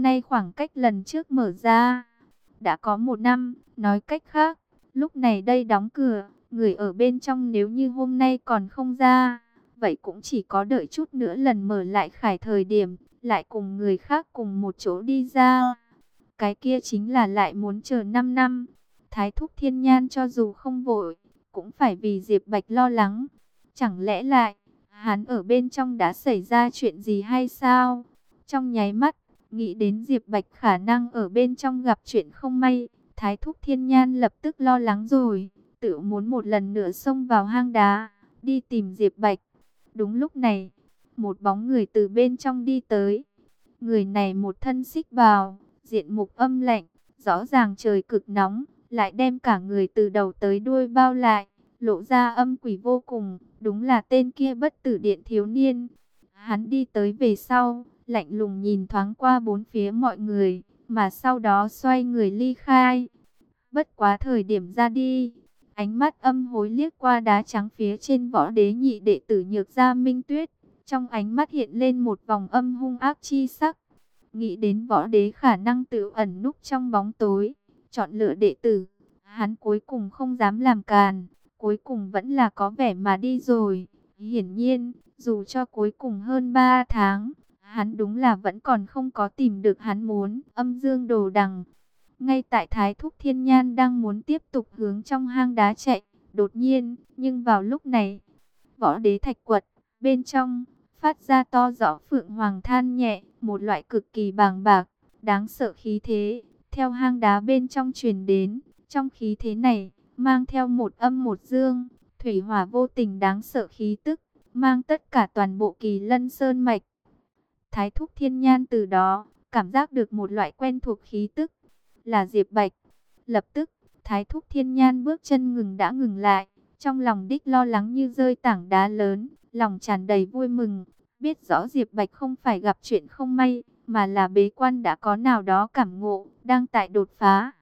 hôm nay khoảng cách lần trước mở ra đã có 1 năm, nói cách khác, lúc này đây đóng cửa, người ở bên trong nếu như hôm nay còn không ra, vậy cũng chỉ có đợi chút nữa lần mở lại khải thời điểm, lại cùng người khác cùng một chỗ đi ra. Cái kia chính là lại muốn chờ 5 năm. Thái thúc Thiên Nhan cho dù không vội, cũng phải vì Diệp Bạch lo lắng. Chẳng lẽ lại, hắn ở bên trong đã xảy ra chuyện gì hay sao? Trong nháy mắt, nghĩ đến Diệp Bạch khả năng ở bên trong gặp chuyện không may, Thái thúc Thiên Nhan lập tức lo lắng rồi, tự muốn một lần nữa xông vào hang đá, đi tìm Diệp Bạch. Đúng lúc này, một bóng người từ bên trong đi tới. Người này một thân xích bào, diện mục âm lạnh, rõ ràng trời cực nóng, lại đem cả người từ đầu tới đuôi bao lại, lộ ra âm quỷ vô cùng, đúng là tên kia Bất Tử Điện thiếu niên. Hắn đi tới về sau, lạnh lùng nhìn thoáng qua bốn phía mọi người, mà sau đó xoay người ly khai. Bất quá thời điểm ra đi, ánh mắt âm hối liếc qua đá trắng phía trên võ đế nhị đệ tử Nhược Gia Minh Tuyết, trong ánh mắt hiện lên một vòng âm hung ác chi sắc. Nghĩ đến võ đế khả năng tự ẩn núp trong bóng tối, chọn lựa đệ tử, hắn cuối cùng không dám làm càn, cuối cùng vẫn là có vẻ mà đi rồi. Hiển nhiên, dù cho cuối cùng hơn 3 tháng, hắn đúng là vẫn còn không có tìm được hắn muốn. Âm Dương Đồ Đằng, ngay tại Thái thúc Thiên Nhan đang muốn tiếp tục hướng trong hang đá chạy, đột nhiên, nhưng vào lúc này, võ đế thạch quật bên trong phát ra to rõ phượng hoàng than nhẹ, một loại cực kỳ bàng bạc, đáng sợ khí thế, theo hang đá bên trong truyền đến. Trong khí thế này, mang theo một âm một dương, thủy hỏa vô tình đáng sợ khí tức, mang tất cả toàn bộ Kỳ Lân Sơn mạch. Thái thúc Thiên Nhan từ đó, cảm giác được một loại quen thuộc khí tức, là Diệp Bạch. Lập tức, Thái thúc Thiên Nhan bước chân đã ngừng lại, trong lòng đích lo lắng như rơi tảng đá lớn, lòng tràn đầy vui mừng, biết rõ Diệp Bạch không phải gặp chuyện không may, mà là bế quan đã có nào đó cảm ngộ, đang tại đột phá.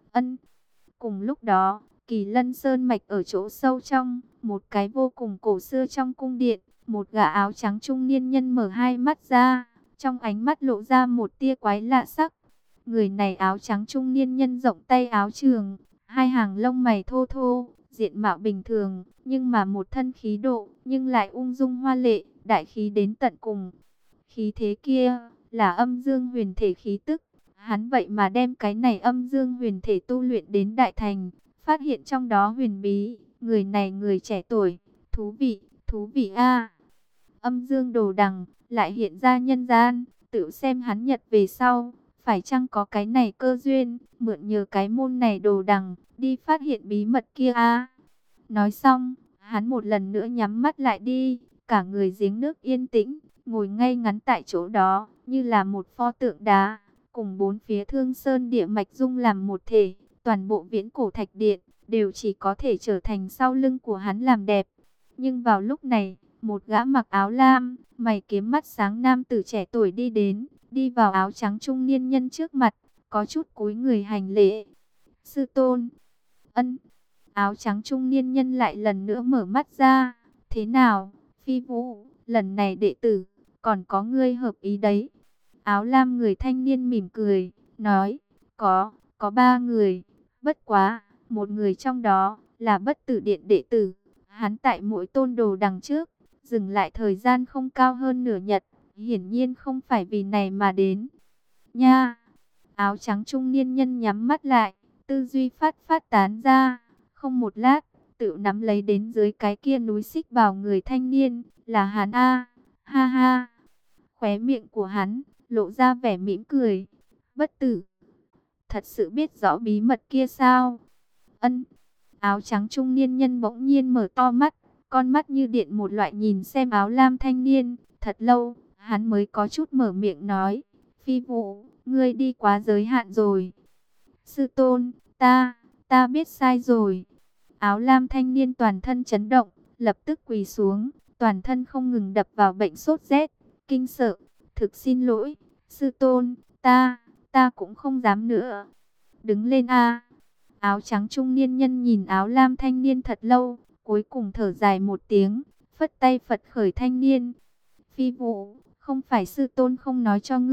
Cùng lúc đó, Kỳ Lân Sơn mạch ở chỗ sâu trong, một cái vô cùng cổ xưa trong cung điện, một gã áo trắng trung niên nhân mở hai mắt ra, trong ánh mắt lộ ra một tia quái lạ sắc. Người này áo trắng trung niên nhân rộng tay áo trường, hai hàng lông mày thô thô, diện mạo bình thường, nhưng mà một thân khí độ, nhưng lại ung dung hoa lệ, đại khí đến tận cùng. Khí thế kia, là âm dương huyền thể khí tức. Hắn vậy mà đem cái này âm dương huyền thể tu luyện đến đại thành, phát hiện trong đó huyền bí. Người này người trẻ tuổi, thú vị a. Âm Dương Đồ Đằng lại hiện ra nhân gian, tự xem hắn nhật về sau, phải chăng có cái này cơ duyên, mượn nhờ cái môn này Đồ Đằng, đi phát hiện bí mật kia a. Nói xong, hắn một lần nữa nhắm mắt lại đi, cả người giếng nước yên tĩnh, ngồi ngay ngắn tại chỗ đó, như là một pho tượng đá, cùng bốn phía Thương Sơn địa mạch dung làm một thể, toàn bộ Viễn Cổ Thạch Điện đều chỉ có thể trở thành sau lưng của hắn làm đẹp. Nhưng vào lúc này, một gã mặc áo lam, mày kiếm mắt sáng nam tử trẻ tuổi đi đến, đi vào áo trắng trung niên nhân trước mặt, có chút cúi người hành lễ. Sư tôn. Áo trắng trung niên nhân lại lần nữa mở mắt ra. Thế nào, Phi Vũ, lần này đệ tử, còn có ngươi hợp ý đấy. Áo lam người thanh niên mỉm cười, nói, có 3 người, bất quá, một người trong đó là Bất Tử Điện đệ tử. Hắn tại mỗi tôn đồ đằng trước, dừng lại thời gian không cao hơn nửa nhật, hiển nhiên không phải vì này mà đến. Nha! Áo trắng trung niên nhân nhắm mắt lại, tư duy phát tán ra, không một lát, tự nắm lấy đến dưới cái kia núi xích bào người thanh niên, là hắn a. Ha ha! Khóe miệng của hắn lộ ra vẻ mỉm cười. Bất tử, thật sự biết rõ bí mật kia sao? Áo trắng trung niên nhân bỗng nhiên mở to mắt, con mắt như điện một loại nhìn xem áo lam thanh niên, thật lâu, hắn mới có chút mở miệng nói, Phi Vũ, ngươi đi quá giới hạn rồi. Sư tôn, ta biết sai rồi. Áo lam thanh niên toàn thân chấn động, lập tức quỳ xuống, toàn thân không ngừng đập vào bệnh sốt rét, kinh sợ, thực xin lỗi, sư tôn, ta cũng không dám nữa. Đứng lên a. Áo trắng trung niên nhân nhìn áo lam thanh niên thật lâu, cuối cùng thở dài một tiếng, phất tay phật khởi thanh niên. Phi Vũ, không phải sư tôn không nói cho ngươi,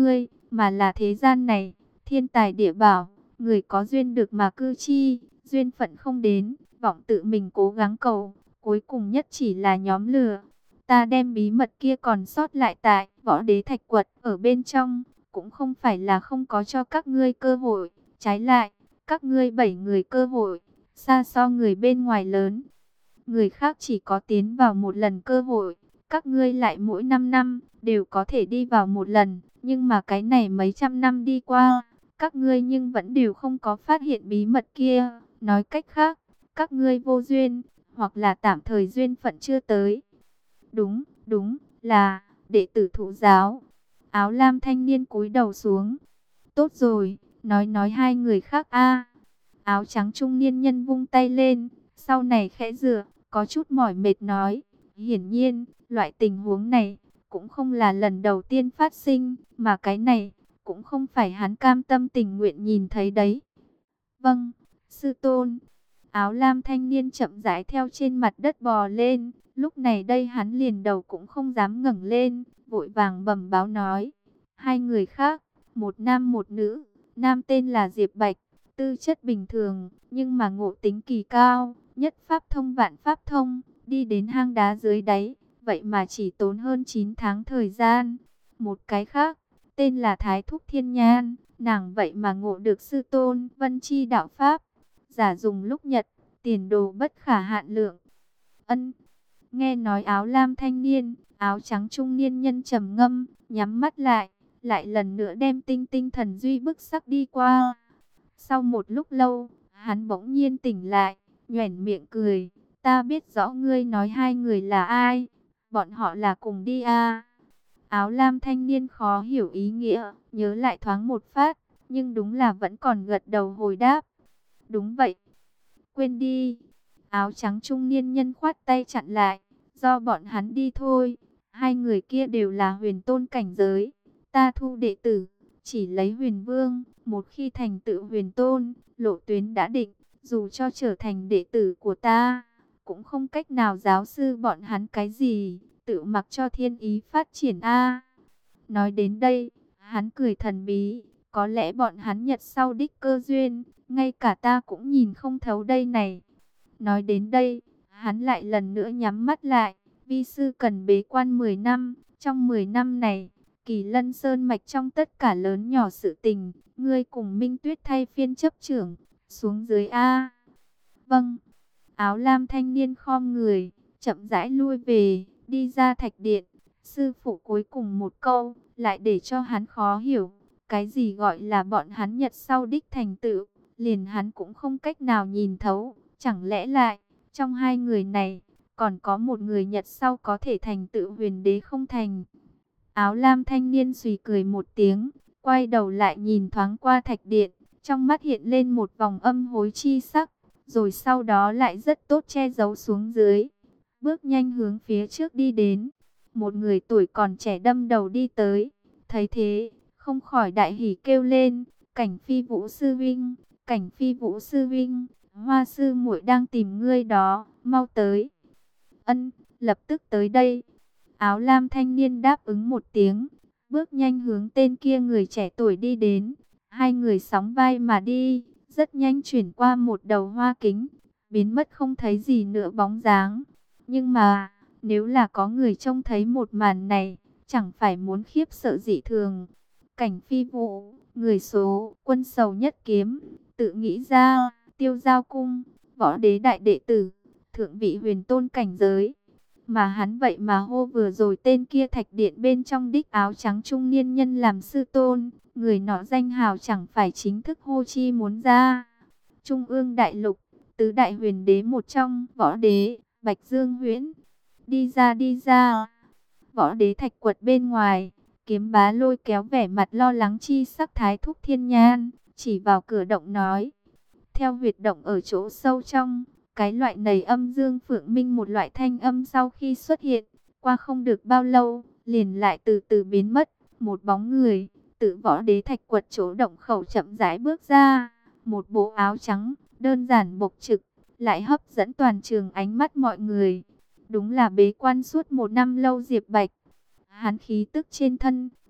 mà là thế gian này, thiên tài địa bảo, người có duyên được mà cư chi, duyên phận không đến, vọng tự mình cố gắng cầu, cuối cùng nhất chỉ là nhóm lừa. Ta đem bí mật kia còn sót lại tại Võ Đế Thạch Quật ở bên trong, cũng không phải là không có cho các ngươi cơ hội, trái lại, các ngươi 7 người cơ hội, xa so người bên ngoài lớn. Người khác chỉ có tiến vào một lần cơ hội, các ngươi lại mỗi 5 năm đều có thể đi vào một lần, nhưng mà cái này mấy trăm năm đi qua, các ngươi nhưng vẫn đều không có phát hiện bí mật kia. Nói cách khác, các ngươi vô duyên, hoặc là tạm thời duyên phận chưa tới. Đúng, đúng, là đệ tử thụ giáo. Áo lam thanh niên cúi đầu xuống. Tốt rồi, nói hai người khác a. Áo trắng trung niên nhân vung tay lên, sau này khẽ rửa, có chút mỏi mệt nói. Hiển nhiên, loại tình huống này cũng không là lần đầu tiên phát sinh, mà cái này cũng không phải hắn cam tâm tình nguyện nhìn thấy đấy. Vâng, sư tôn. Áo lam thanh niên chậm rãi theo trên mặt đất bò lên, lúc này đây hắn liền đầu cũng không dám ngẩng lên, vội vàng bẩm báo nói. Hai người khác, một nam một nữ, nam tên là Diệp Bạch, tư chất bình thường, nhưng mà ngộ tính kỳ cao, nhất pháp thông vạn pháp thông, đi đến hang đá dưới đáy, vậy mà chỉ tốn hơn 9 tháng thời gian. Một cái khác, tên là Thái Thúc Thiên Nhan, nàng vậy mà ngộ được sư tôn Vân Chi đạo pháp, giả dùng lúc nhật, tiền đồ bất khả hạn lượng. Ân, nghe nói áo lam thanh niên, áo trắng trung niên nhân trầm ngâm, nhắm mắt lại lần nữa đem tinh tinh thần duy bức sắc đi qua. Sau một lúc lâu, hắn bỗng nhiên tỉnh lại, nhoẻn miệng cười, ta biết rõ ngươi nói hai người là ai, bọn họ là cùng đi à. Áo lam thanh niên khó hiểu ý nghĩa, nhớ lại thoáng một phát, nhưng đúng là vẫn còn gật đầu hồi đáp. Đúng vậy, quên đi. Áo trắng trung niên nhân khoát tay chặn lại, do bọn hắn đi thôi, hai người kia đều là huyền tôn cảnh giới, ta thu đệ tử, chỉ lấy huyền vương, một khi thành tựu huyền tôn, lộ tuyến đã định, dù cho trở thành đệ tử của ta, cũng không cách nào giáo sư bọn hắn cái gì, tự mặc cho thiên ý phát triển a. Nói đến đây, hắn cười thần bí, có lẽ bọn hắn nhật sau đích cơ duyên, ngay cả ta cũng nhìn không thấu đây này. Nói đến đây, hắn lại lần nữa nhắm mắt lại, vi sư cần bế quan 10 năm, trong 10 năm này, Kỳ Lân Sơn mạch trong tất cả lớn nhỏ sự tình, ngươi cùng Minh Tuyết thay phiên chấp trưởng, xuống dưới a. Vâng. Áo lam thanh niên khom người, chậm rãi lui về, đi ra thạch điện. Sư phụ cuối cùng một câu, lại để cho hắn khó hiểu. Cái gì gọi là bọn hắn nhật sau đích thành tựu, liền hắn cũng không cách nào nhìn thấu. Chẳng lẽ lại, trong hai người này, còn có một người nhật sau có thể thành tựu huyền đế không thành? Áo lam thanh niên suy cười một tiếng, quay đầu lại nhìn thoáng qua thạch điện, trong mắt hiện lên một vòng âm hối chi sắc, rồi sau đó lại rất tốt che giấu xuống dưới, bước nhanh hướng phía trước đi đến. Một người tuổi còn trẻ đâm đầu đi tới, thấy thế, không khỏi đại hỉ kêu lên, Cảnh Phi Vũ sư vinh, Cảnh Phi Vũ sư vinh, Hoa sư muội đang tìm ngươi đó, mau tới. Ân, lập tức tới đây. Áo lam thanh niên đáp ứng một tiếng, bước nhanh hướng tên kia người trẻ tuổi đi đến. Hai người sóng vai mà đi, rất nhanh chuyển qua một đầu hoa kính, biến mất không thấy gì nữa bóng dáng. Nhưng mà, nếu là có người trông thấy một màn này, chẳng phải muốn khiếp sợ dị thường. Cảnh Phi Vũ, người số quân sầu nhất kiếm, tự nghĩ ra, Tiêu Giao Cung, võ đế đại đệ tử, thượng vị huyền tôn cảnh giới. Mà hắn vậy mà hô vừa rồi tên kia thạch điện bên trong đích áo trắng trung niên nhân làm sư tôn, người nọ danh hào chẳng phải chính thức hô chi muốn ra. Trung ương đại lục, tứ đại huyền đế một trong, võ đế, Bạch Dương Huyễn. Đi ra đi ra. Võ đế thạch quật bên ngoài, Kiếm Bá lôi kéo vẻ mặt lo lắng chi sắc Thái Thúc Thiên Nhan, chỉ vào cửa động nói. Theo huyệt động ở chỗ sâu trong, cái loại nầy âm dương phượng minh một loại thanh âm sau khi xuất hiện, qua không được bao lâu, liền lại từ từ biến mất. Một bóng người, tự võ đế thạch quật chỗ động khẩu chậm rãi bước ra, một bộ áo trắng, đơn giản bộc trực, lại hấp dẫn toàn trường ánh mắt mọi người. Đúng là bế quan suốt 1 năm lâu Diệp Bạch. Hắn khí tức trên thân,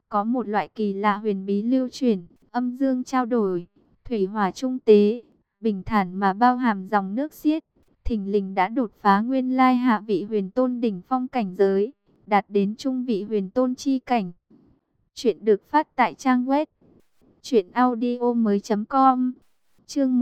Có một loại kỳ lạ huyền bí lưu chuyển, âm dương trao đổi, thủy hỏa trung tế, bình thản mà bao hàm dòng nước xiết, thình lình đã đột phá nguyên lai hạ vị huyền tôn đỉnh phong cảnh giới, đạt đến trung vị huyền tôn chi cảnh. Chuyện được phát tại trang web truyệnaudiomoi.com. Chương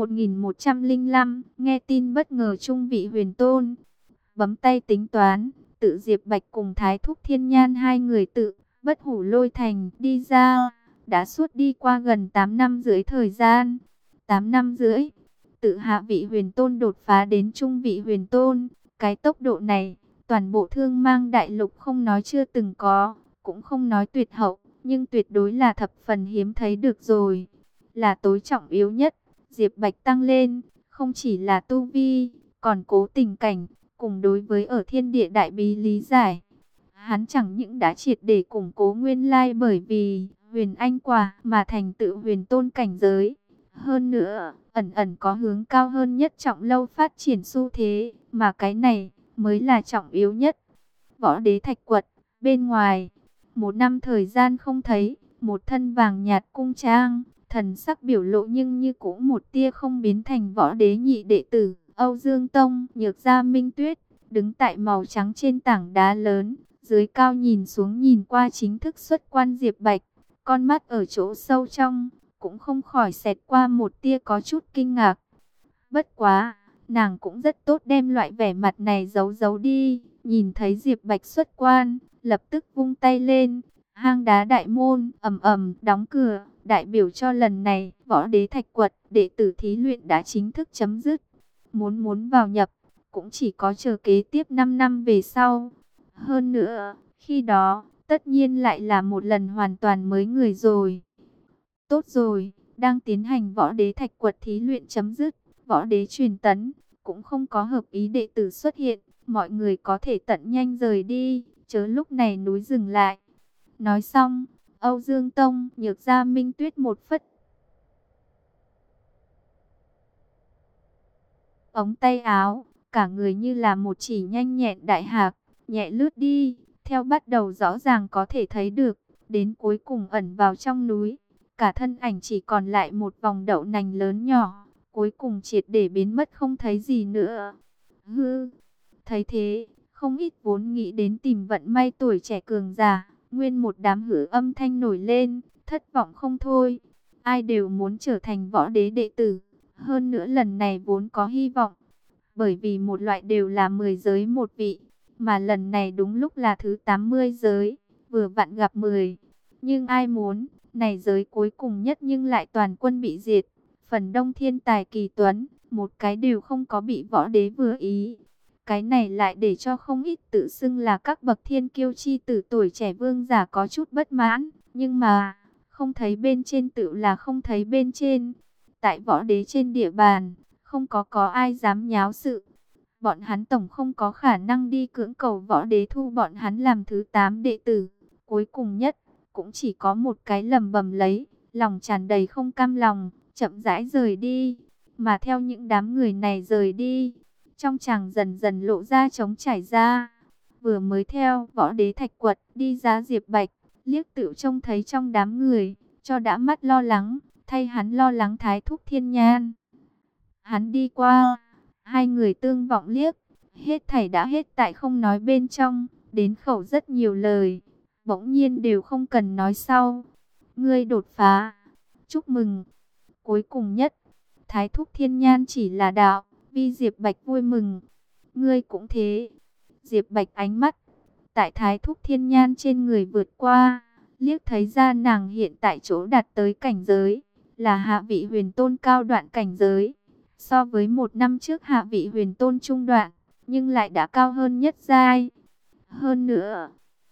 1105, nghe tin bất ngờ trung vị huyền tôn. Bấm tay tính toán, tự Diệp Bạch cùng Thái Thúc Thiên Nhan hai người tự Bất Hủ Lôi Thành đi ra, đã suốt đi qua gần 8 năm rưỡi thời gian. 8 năm rưỡi, tự hạ vị huyền tôn đột phá đến trung vị huyền tôn, cái tốc độ này, toàn bộ Thương Mang đại lục không nói chưa từng có, cũng không nói tuyệt hậu, nhưng tuyệt đối là thập phần hiếm thấy được rồi. Là tối trọng yếu nhất, Diệp Bạch tăng lên, không chỉ là tu vi, còn cố tình cảnh, cùng đối với ở thiên địa đại bí lý giải. Hắn chẳng những đã triệt để củng cố nguyên lai bởi vì huyền anh quả mà thành tựu huyền tôn cảnh giới. Hơn nữa, ẩn ẩn có hướng cao hơn nhất trọng lâu phát triển xu thế, mà cái này mới là trọng yếu nhất. Võ Đế Thạch Quật, bên ngoài, 1 năm thời gian không thấy, một thân vàng nhạt cung trang, thần sắc biểu lộ nhưng như cũng một tia không biến thành Võ Đế nhị đệ tử Âu Dương Tông, Nhược Gia Minh Tuyết, đứng tại màu trắng trên tảng đá lớn, dưới cao nhìn xuống nhìn qua chính thức xuất quan Diệp Bạch, con mắt ở chỗ sâu trong cũng không khỏi xẹt qua một tia có chút kinh ngạc. Bất quá, nàng cũng rất tốt đem loại vẻ mặt này giấu giấu đi, nhìn thấy Diệp Bạch xuất quan, lập tức vung tay lên, hang đá đại môn ầm ầm đóng cửa, đại biểu cho lần này Võ Đế Thạch Quật đệ tử thí luyện đã chính thức chấm dứt. Muốn vào nhập, cũng chỉ có chờ kế tiếp 5 năm về sau. Hơn nữa, khi đó, tất nhiên lại là một lần hoàn toàn mới người rồi. Tốt rồi, đang tiến hành Võ Đế Thạch Quật thí luyện chấm dứt, Võ Đế truyền tấn, cũng không có hợp ý đệ tử xuất hiện, mọi người có thể tận nhanh rời đi, chớ lúc này núi dừng lại. Nói xong, Âu Dương Tông, Nhược Gia Minh Tuyết một phất ống tay áo, cả người như là một chỉ nhanh nhẹn đại hạc, nhẹ lướt đi, theo bắt đầu rõ ràng có thể thấy được, đến cuối cùng ẩn vào trong núi. Cả thân ảnh chỉ còn lại một vòng đậu nành lớn nhỏ, cuối cùng triệt để biến mất không thấy gì nữa. Hư, thấy thế, không ít vốn nghĩ đến tìm vận may tuổi trẻ cường giả, nguyên một đám hử âm thanh nổi lên, thất vọng không thôi. Ai đều muốn trở thành Võ Đế đệ tử, hơn nữa lần này vốn có hy vọng, bởi vì một loại đều là 10 giới một vị, mà lần này đúng lúc là thứ 80 giới, vừa vặn gặp 10. Nhưng ai muốn, này giới cuối cùng nhất nhưng lại toàn quân bị diệt. Phần đông thiên tài kỳ tuấn, một cái đều không có bị Võ Đế vừa ý. Cái này lại để cho không ít tự xưng là các bậc thiên kiêu chi tử tuổi trẻ vương giả có chút bất mãn. Nhưng mà, không thấy bên trên tự là không thấy bên trên. Tại Võ Đế trên địa bàn, không có ai dám nháo sự. Bọn hắn tổng không có khả năng đi cưỡng cầu Võ Đế thu bọn hắn làm thứ 8 đệ tử. Cuối cùng nhất, cũng chỉ có một cái lầm bầm lấy, lòng tràn đầy không cam lòng, chậm rãi rời đi. Mà theo những đám người này rời đi, trong chàng dần dần lộ ra trống trải ra. Vừa mới theo Võ Đế Thạch Quật đi ra Diệp Bạch, liếc tựu trông thấy trong đám người, cho đã mắt lo lắng, thay hắn lo lắng Thái Thúc Thiên Nhan. Hắn đi qua, hai người tương vọng liếc, hết thảy đã hết tại không nói bên trong, đến khẩu rất nhiều lời, bỗng nhiên đều không cần nói sau. Ngươi đột phá, chúc mừng. Cuối cùng nhất, Thái Thúc Thiên Nhan chỉ là đạo, vi Diệp Bạch vui mừng. Ngươi cũng thế. Diệp Bạch ánh mắt tại Thái Thúc Thiên Nhan trên người vượt qua, liếc thấy ra nàng hiện tại chỗ đạt tới cảnh giới, là hạ vị huyền tôn cao đoạn cảnh giới. So với 1 năm trước hạ vị huyền tôn trung đoạn, nhưng lại đã cao hơn nhất giai. Hơn nữa,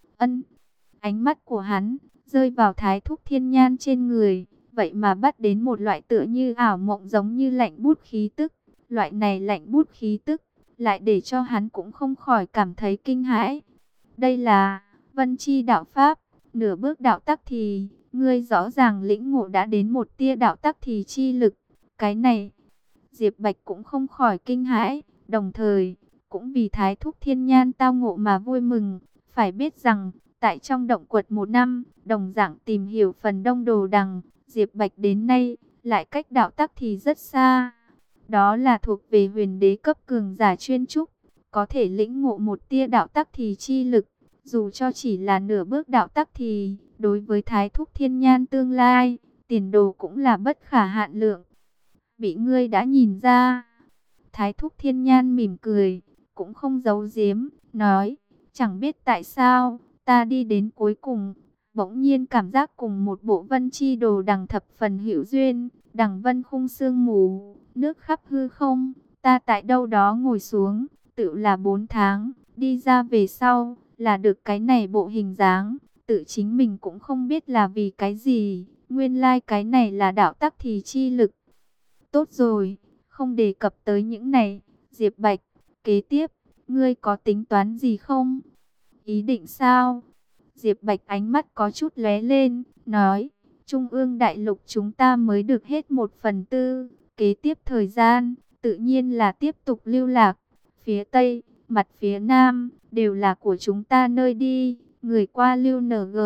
ánh mắt của hắn rơi vào Thái Thúc Thiên Nhan trên người, vậy mà bắt đến một loại tựa như ảo mộng giống như lạnh bút khí tức. Loại này lạnh bút khí tức, lại để cho hắn cũng không khỏi cảm thấy kinh hãi. Đây là Vân Chi đạo pháp, nửa bước đạo tắc thì, ngươi rõ ràng lĩnh ngộ đã đến một tia đạo tắc thì chi lực. Cái này, Diệp Bạch cũng không khỏi kinh hãi, đồng thời cũng vì Thái Thúc Thiên Nhan tao ngộ mà vui mừng. Phải biết rằng, tại trong động quật 1 năm, đồng dạng tìm hiểu phần đông đồ đằng. Diệp Bạch đến nay, lại cách đạo tắc thì rất xa. Đó là thuộc về huyền đế cấp cường giả chuyên trúc, có thể lĩnh ngộ một tia đạo tắc thì chi lực. Dù cho chỉ là nửa bước đạo tắc thì, đối với Thái Thúc Thiên Nhan tương lai, tiền đồ cũng là bất khả hạn lượng. Bị ngươi đã nhìn ra. Thái Thúc Thiên Nhan mỉm cười, cũng không giấu giếm, nói, chẳng biết tại sao, ta đi đến cuối cùng, bỗng nhiên cảm giác cùng một bộ vân chi đồ đằng thập phần hữu duyên, đằng vân khung sương mù, nước khắp hư không, ta tại đâu đó ngồi xuống, tự là 4 tháng, đi ra về sau, là được cái này bộ hình dáng, tự chính mình cũng không biết là vì cái gì, nguyên lai cái này là đạo tắc thì chi lực. Tốt rồi, không đề cập tới những này, Diệp Bạch, kế tiếp, ngươi có tính toán gì không? Ý định sao? Diệp Bạch ánh mắt có chút lóe lên, nói, Trung ương đại lục chúng ta mới được hết 1/4, kế tiếp thời gian, tự nhiên là tiếp tục lưu lạc. Phía Tây, mặt phía Nam, đều là của chúng ta nơi đi, người qua lưu NG.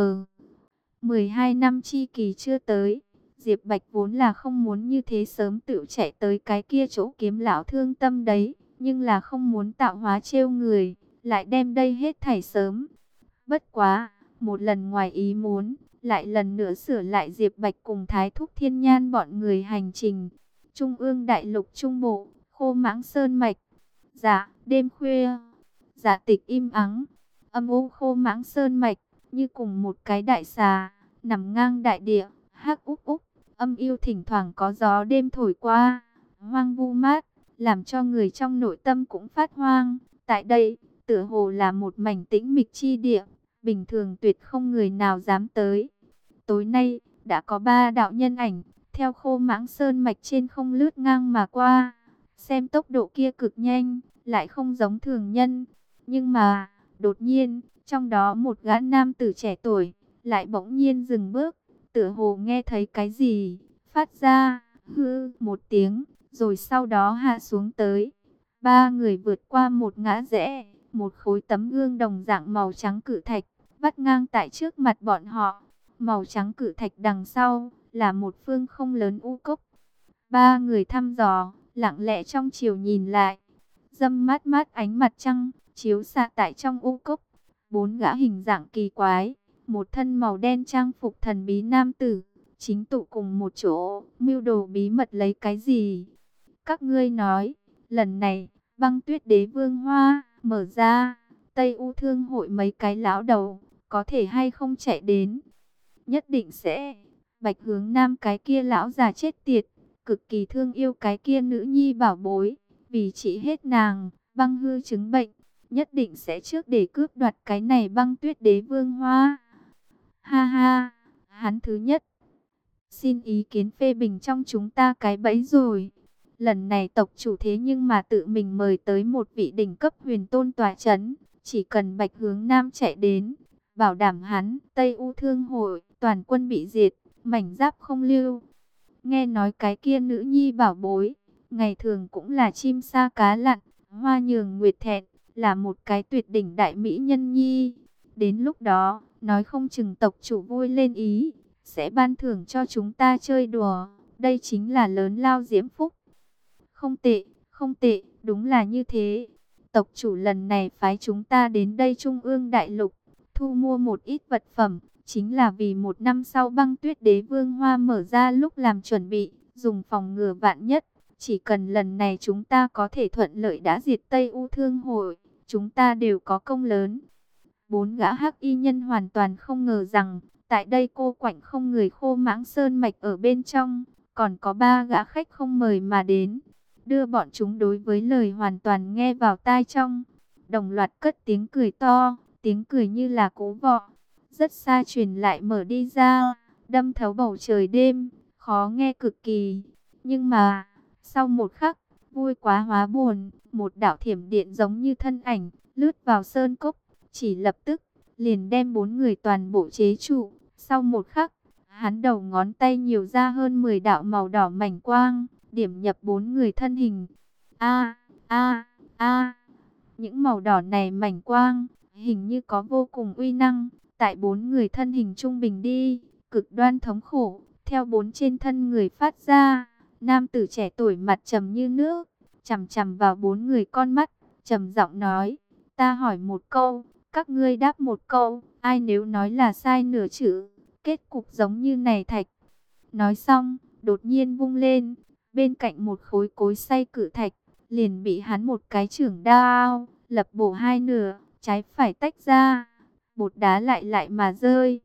12 năm chi kỳ chưa tới, Diệp Bạch vốn là không muốn như thế sớm tự chạy tới cái kia chỗ kiếm lão thương tâm đấy, nhưng là không muốn tạo hóa trêu người, lại đem đây hết thảy sớm. Bất quá, một lần ngoài ý muốn, lại lần nữa sửa lại Diệp Bạch cùng Thái Thúc Thiên Nhan bọn người hành trình. Trung ương đại lục trung bộ, Khô Mãng Sơn Mạch. Dạ, đêm khuya, dạ tịch im ắng, âm u Khô Mãng Sơn Mạch, như cùng một cái đại xà, nằm ngang đại địa, hắc úp úp, âm u thỉnh thoảng có gió đêm thổi qua, hoang vu mát, làm cho người trong nội tâm cũng phát hoang. Tại đây, tựa hồ là một mảnh tĩnh mịch chi địa, bình thường tuyệt không người nào dám tới. Tối nay, đã có 3 đạo nhân ảnh, theo Khô Mãng Sơn Mạch trên không lướt ngang mà qua. Xem tốc độ kia cực nhanh, lại không giống thường nhân. Nhưng mà, đột nhiên, trong đó một gã nam tử trẻ tuổi, lại bỗng nhiên dừng bước, tựa hồ nghe thấy cái gì, phát ra, hư, một tiếng, rồi sau đó hạ xuống tới. 3 người vượt qua một ngã rẽ, một khối tấm gương đồng dạng màu trắng cự thạch, vắt ngang tại trước mặt bọn họ. Màu trắng cự thạch đằng sau, là một phương không lớn u cốc. 3 người thăm dò, lặng lẽ trong chiều nhìn lại. Dâm mát mát ánh mặt trăng, chiếu xạ tại trong u cốc. 4 gã hình dạng kỳ quái, một thân màu đen trang phục thần bí nam tử, chính tụ cùng một chỗ, mưu đồ bí mật lấy cái gì. Các ngươi nói, lần này, Băng Tuyết Đế Vương Hoa, mở ra, Tây U Thương hội mấy cái lão đầu, có thể hay không chạy đến? Nhất định sẽ. Bạch Hướng Nam cái kia lão già chết tiệt, cực kỳ thương yêu cái kia nữ nhi bảo bối, vì trị hết nàng, băng hư chứng bệnh, nhất định sẽ trước để cướp đoạt cái này Băng Tuyết Đế Vương Hoa. Ha ha, hắn thứ nhất. Xin ý kiến phê bình trong chúng ta cái bẫy rồi. Lần này tộc chủ thế nhưng mà tự mình mời tới một vị đỉnh cấp huyền tôn tòa chấn, chỉ cần Bạch Hướng Nam chạy đến, bảo đảm hắn, Tây U Thương hội, toàn quân bị diệt, mảnh giáp không lưu. Nghe nói cái kia nữ nhi bảo bối, ngày thường cũng là chim sa cá lặn, hoa nhường nguyệt thẹn, là một cái tuyệt đỉnh đại mỹ nhân nhi. Đến lúc đó, nói không chừng tộc chủ vui lên ý, sẽ ban thưởng cho chúng ta chơi đùa, đây chính là lớn lao diễm phúc. Không tệ, không tệ, đúng là như thế. Tộc chủ lần này phái chúng ta đến đây Trung ương đại lục, thu mua một ít vật phẩm, chính là vì 1 năm sau Băng Tuyết Đế Vương Hoa mở ra lúc làm chuẩn bị, dùng phòng ngừa vạn nhất. Chỉ cần lần này chúng ta có thể thuận lợi đã diệt Tây U Thương hội, chúng ta đều có công lớn. 4 gã hắc y nhân hoàn toàn không ngờ rằng, tại đây cô quạnh không người Khô Mãng Sơn Mạch ở bên trong, còn có 3 gã khách không mời mà đến. Đưa bọn chúng đối với lời hoàn toàn nghe vào tai trong, đồng loạt cất tiếng cười to, tiếng cười như là cố vọ, rất xa truyền lại mở đi ra, đâm thấu bầu trời đêm, khó nghe cực kỳ. Nhưng mà, sau một khắc, vui quá hóa buồn, một đạo thiểm điện giống như thân ảnh, lướt vào sơn cốc, chỉ lập tức, liền đem 4 người toàn bộ chế trụ. Sau một khắc, hắn đầu ngón tay nhiều ra hơn 10 đạo màu đỏ mảnh quang, điểm nhập 4 người thân hình. A, a, a. Những màu đỏ này mảnh quang, hình như có vô cùng uy năng, Tại 4 người thân hình trung bình đi, cực đoan thống khổ, theo 4 trên thân người phát ra. Nam tử trẻ tuổi mặt trầm như nước, chằm chằm vào 4 người con mắt, trầm giọng nói, ta hỏi một câu, các ngươi đáp một câu, ai nếu nói là sai nửa chữ, kết cục giống như này thạch. Nói xong, đột nhiên vung lên, bên cạnh một khối cối xay cự thạch, liền bị hắn một cái chưởng đao, lập bổ hai nửa, trái phải tách ra, bột đá lại lại mà rơi.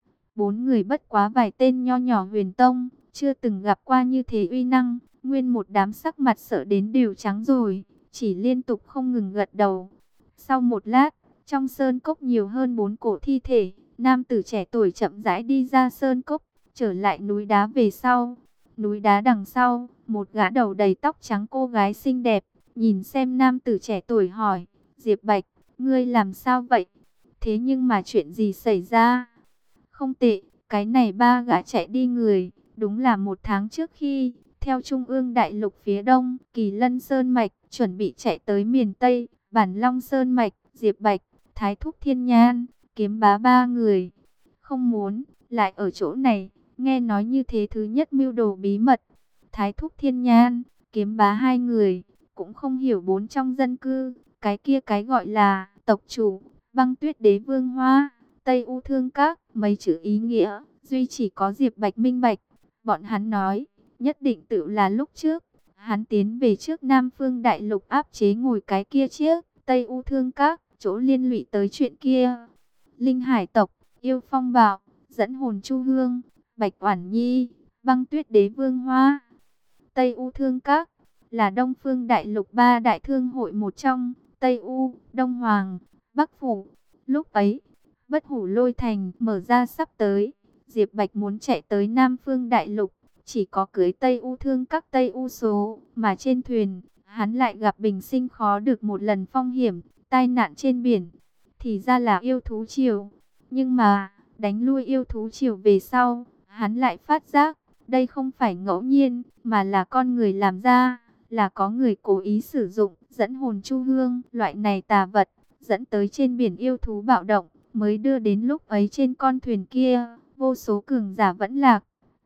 4 người bất quá vài tên nho nhỏ huyền tông, chưa từng gặp qua như thế uy năng, nguyên một đám sắc mặt sợ đến đều trắng rồi, chỉ liên tục không ngừng gật đầu. Sau một lát, trong sơn cốc nhiều hơn 4 cổ thi thể, nam tử trẻ tuổi chậm rãi đi ra sơn cốc, trở lại núi đá về sau. Núi đá đằng sau, một gã đầu đầy tóc trắng cô gái xinh đẹp, nhìn xem nam tử trẻ tuổi hỏi, Diệp Bạch, ngươi làm sao vậy? Thế nhưng mà chuyện gì xảy ra? Không tệ, cái này 3 gã chạy đi người, đúng là 1 tháng trước khi, theo Trung ương đại lục phía đông, Kỳ Lân Sơn Mạch, chuẩn bị chạy tới miền Tây, Bản Long Sơn Mạch, Diệp Bạch, Thái Thúc Thiên Nhan, Kiếm Bá 3 người. Không muốn, lại ở chỗ này, nghe nói như thế thứ nhất mưu đồ bí mật. Thái Thúc Thiên Nhan, Kiếm Bá 2 người, cũng không hiểu 4 trong dân cư, cái kia cái gọi là tộc chủ, Băng Tuyết Đế Vương Hoa, Tây U Thương Các, mấy chữ ý nghĩa, duy chỉ có Diệp Bạch minh bạch. Bọn hắn nói, nhất định tự là lúc trước, hắn tiến về trước Nam Phương Đại Lục áp chế ngồi cái kia chiếc, Tây U Thương Các, chỗ liên lụy tới chuyện kia. Linh Hải tộc, Yêu Phong Bạo, Dẫn Hồn Chu Hương, Bạch Oản Nhi, Băng Tuyết Đế Vương Hoa. Tây U Thương Các là Đông Phương Đại Lục 3 đại thương hội một trong, Tây U, Đông Hoàng, Bắc Phủ. Lúc ấy, Bất Hủ Lôi Thành mở ra sắp tới, Diệp Bạch muốn chạy tới Nam Phương Đại Lục, chỉ có cưới Tây U Thương Các Tây U số, mà trên thuyền, hắn lại gặp bình sinh khó được một lần phong hiểm, tai nạn trên biển. Thì ra là yêu thú triều, nhưng mà, đánh lui yêu thú triều về sau, hắn lại phát giác, đây không phải ngẫu nhiên, mà là con người làm ra, là có người cố ý sử dụng, dẫn hồn chu hương, loại này tà vật, dẫn tới trên biển yêu thú bạo động, mới đưa đến lúc ấy trên con thuyền kia, vô số cường giả vẫn lạc.